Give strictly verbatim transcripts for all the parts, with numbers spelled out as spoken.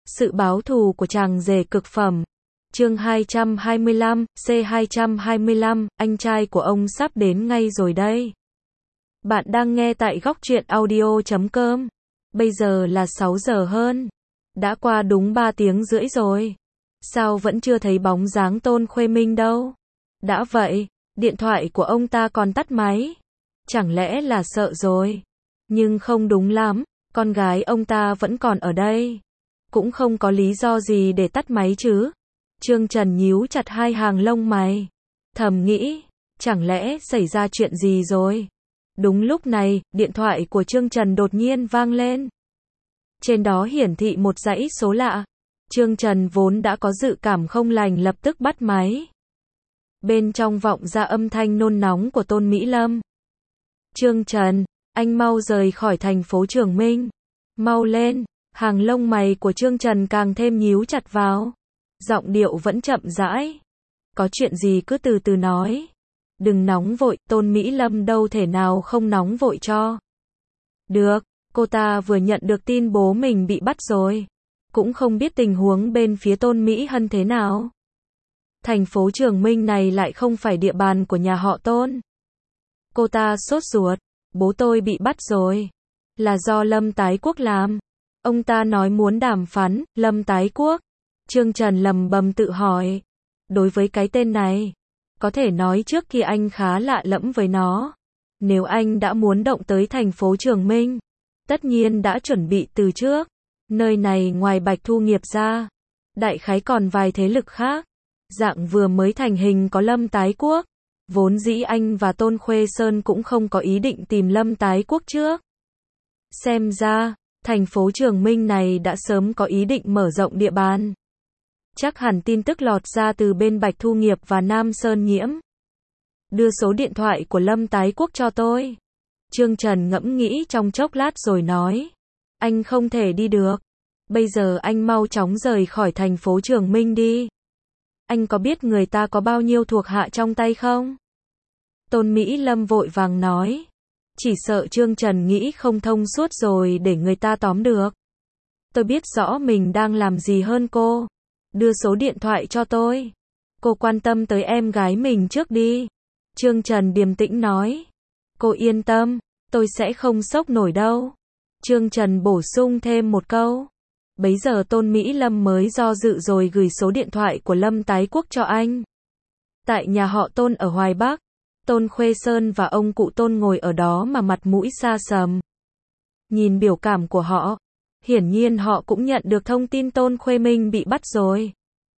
Sự báo thù của chàng rể cực phẩm. Chương hai trăm hai mươi lăm, C hai trăm hai mươi lăm, anh trai của ông sắp đến ngay rồi đây. Bạn đang nghe tại góc truyện audio chấm com. Bây giờ là sáu giờ hơn. Đã qua đúng ba tiếng rưỡi rồi. Sao vẫn chưa thấy bóng dáng Tôn Khuê Minh đâu? Đã vậy, điện thoại của ông ta còn tắt máy. Chẳng lẽ là sợ rồi? Nhưng không đúng lắm, con gái ông ta vẫn còn ở đây. Cũng không có lý do gì để tắt máy chứ. Trương Trần nhíu chặt hai hàng lông mày. Thầm nghĩ, chẳng lẽ xảy ra chuyện gì rồi? Đúng lúc này, điện thoại của Trương Trần đột nhiên vang lên. Trên đó hiển thị một dãy số lạ. Trương Trần vốn đã có dự cảm không lành lập tức bắt máy. Bên trong vọng ra âm thanh nôn nóng của Tôn Mỹ Lâm. Trương Trần, anh mau rời khỏi thành phố Trường Minh. Mau lên. Hàng lông mày của Trương Trần càng thêm nhíu chặt vào. Giọng điệu vẫn chậm rãi. Có chuyện gì cứ từ từ nói. Đừng nóng vội, Tôn Mỹ Lâm đâu thể nào không nóng vội cho. Được, cô ta vừa nhận được tin bố mình bị bắt rồi. Cũng không biết tình huống bên phía Tôn Mỹ Hân thế nào. Thành phố Trường Minh này lại không phải địa bàn của nhà họ Tôn. Cô ta sốt ruột, bố tôi bị bắt rồi. Là do Lâm Tái Quốc làm. Ông ta nói muốn đàm phán, Lâm Tái Quốc. Trương Trần lầm bầm tự hỏi. Đối với cái tên này, có thể nói trước kia anh khá lạ lẫm với nó. Nếu anh đã muốn động tới thành phố Trường Minh, tất nhiên đã chuẩn bị từ trước. Nơi này ngoài Bạch Thu Nghiệp ra, đại khái còn vài thế lực khác. Dạng vừa mới thành hình có Lâm Tái Quốc. Vốn dĩ anh và Tôn Khuê Sơn cũng không có ý định tìm Lâm Tái Quốc trước. Xem ra, thành phố Trường Minh này đã sớm có ý định mở rộng địa bàn. Chắc hẳn tin tức lọt ra từ bên Bạch Thu Nghiệp và Nam Sơn Nhiễm. Đưa số điện thoại của Lâm Tái Quốc cho tôi. Trương Trần ngẫm nghĩ trong chốc lát rồi nói. Anh không thể đi được. Bây giờ anh mau chóng rời khỏi thành phố Trường Minh đi. Anh có biết người ta có bao nhiêu thuộc hạ trong tay không? Tôn Mỹ Lâm vội vàng nói. Chỉ sợ Trương Trần nghĩ không thông suốt rồi để người ta tóm được. Tôi biết rõ mình đang làm gì hơn cô. Đưa số điện thoại cho tôi. Cô quan tâm tới em gái mình trước đi. Trương Trần điềm tĩnh nói. Cô yên tâm, tôi sẽ không sốc nổi đâu. Trương Trần bổ sung thêm một câu. Bấy giờ Tôn Mỹ Lâm mới do dự rồi gửi số điện thoại của Lâm Tái Quốc cho anh. Tại nhà họ Tôn ở Hoài Bắc, Tôn Khuê Sơn và ông cụ Tôn ngồi ở đó mà mặt mũi xa sầm. Nhìn biểu cảm của họ, hiển nhiên họ cũng nhận được thông tin Tôn Khuê Minh bị bắt rồi.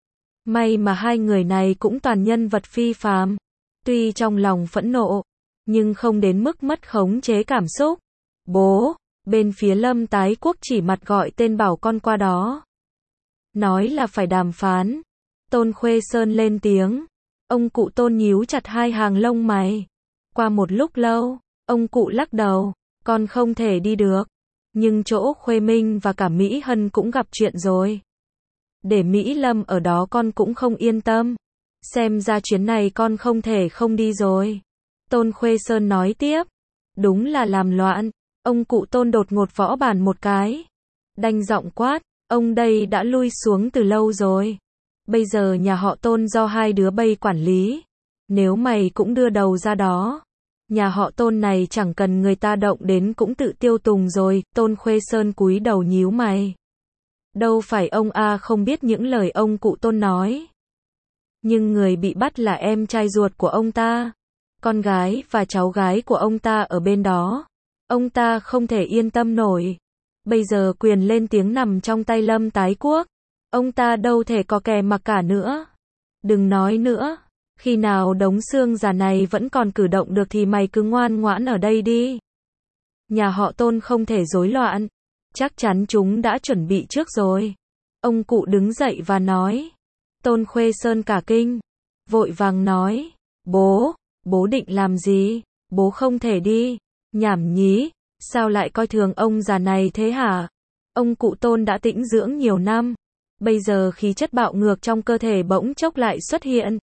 May mà hai người này cũng toàn nhân vật phi phàm. Tuy trong lòng phẫn nộ, nhưng không đến mức mất khống chế cảm xúc. Bố, bên phía Lâm Tái Quốc chỉ mặt gọi tên bảo con qua đó. Nói là phải đàm phán. Tôn Khuê Sơn lên tiếng. Ông cụ Tôn nhíu chặt hai hàng lông mày. Qua một lúc lâu, ông cụ lắc đầu. Con không thể đi được. Nhưng chỗ Khuê Minh và cả Mỹ Hân cũng gặp chuyện rồi. Để Mỹ Lâm ở đó con cũng không yên tâm. Xem ra chuyến này con không thể không đi rồi. Tôn Khuê Sơn nói tiếp. Đúng là làm loạn. Ông cụ Tôn đột ngột võ bàn một cái. Đanh giọng quát. Ông đây đã lui xuống từ lâu rồi. Bây giờ nhà họ Tôn do hai đứa bay quản lý. Nếu mày cũng đưa đầu ra đó, nhà họ Tôn này chẳng cần người ta động đến cũng tự tiêu tùng rồi. Tôn Khuê Sơn cúi đầu nhíu mày. Đâu phải ông A không biết những lời ông cụ Tôn nói. Nhưng người bị bắt là em trai ruột của ông ta. Con gái và cháu gái của ông ta ở bên đó. Ông ta không thể yên tâm nổi. Bây giờ quyền lên tiếng nằm trong tay Lâm Tái Quốc. Ông ta đâu thể có kè mặc cả nữa. Đừng nói nữa. Khi nào đống xương già này vẫn còn cử động được thì mày cứ ngoan ngoãn ở đây đi. Nhà họ Tôn không thể rối loạn. Chắc chắn chúng đã chuẩn bị trước rồi. Ông cụ đứng dậy và nói. Tôn Khuê Sơn cả kinh. Vội vàng nói. Bố, bố định làm gì? Bố không thể đi. Nhảm nhí. Sao lại coi thường ông già này thế hả? Ông cụ Tôn đã tĩnh dưỡng nhiều năm. Bây giờ khí chất bạo ngược trong cơ thể bỗng chốc lại xuất hiện.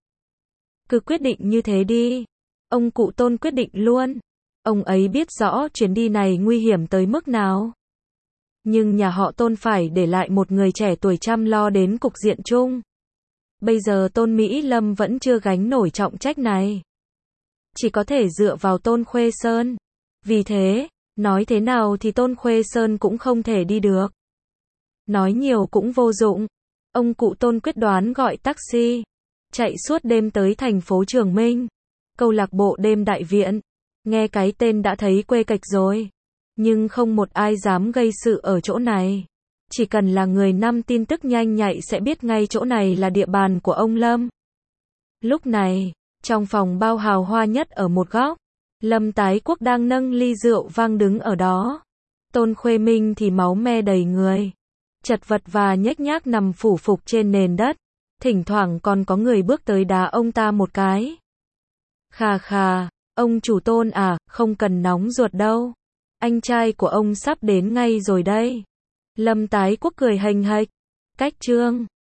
Cứ quyết định như thế đi. Ông cụ Tôn quyết định luôn. Ông ấy biết rõ chuyến đi này nguy hiểm tới mức nào. Nhưng nhà họ Tôn phải để lại một người trẻ tuổi chăm lo đến cục diện chung. Bây giờ Tôn Mỹ Lâm vẫn chưa gánh nổi trọng trách này. Chỉ có thể dựa vào Tôn Khuê Sơn. Vì thế, nói thế nào thì Tôn Khuê Sơn cũng không thể đi được. Nói nhiều cũng vô dụng. Ông cụ Tôn quyết đoán gọi taxi, chạy suốt đêm tới thành phố Trường Minh, câu lạc bộ đêm đại viện. Nghe cái tên đã thấy quê kịch rồi. Nhưng không một ai dám gây sự ở chỗ này. Chỉ cần là người nắm tin tức nhanh nhạy sẽ biết ngay chỗ này là địa bàn của ông Lâm. Lúc này, trong phòng bao hào hoa nhất ở một góc, Lâm Tái Quốc đang nâng ly rượu vang đứng ở đó. Tôn Khuê Minh thì máu me đầy người, chật vật và nhếch nhác nằm phủ phục trên nền đất. Thỉnh thoảng còn có người bước tới đá ông ta một cái. Khà khà, ông chủ Tôn à, không cần nóng ruột đâu. Anh trai của ông sắp đến ngay rồi đây. Lâm Tái Quốc cười hềnh hạch. Cách chương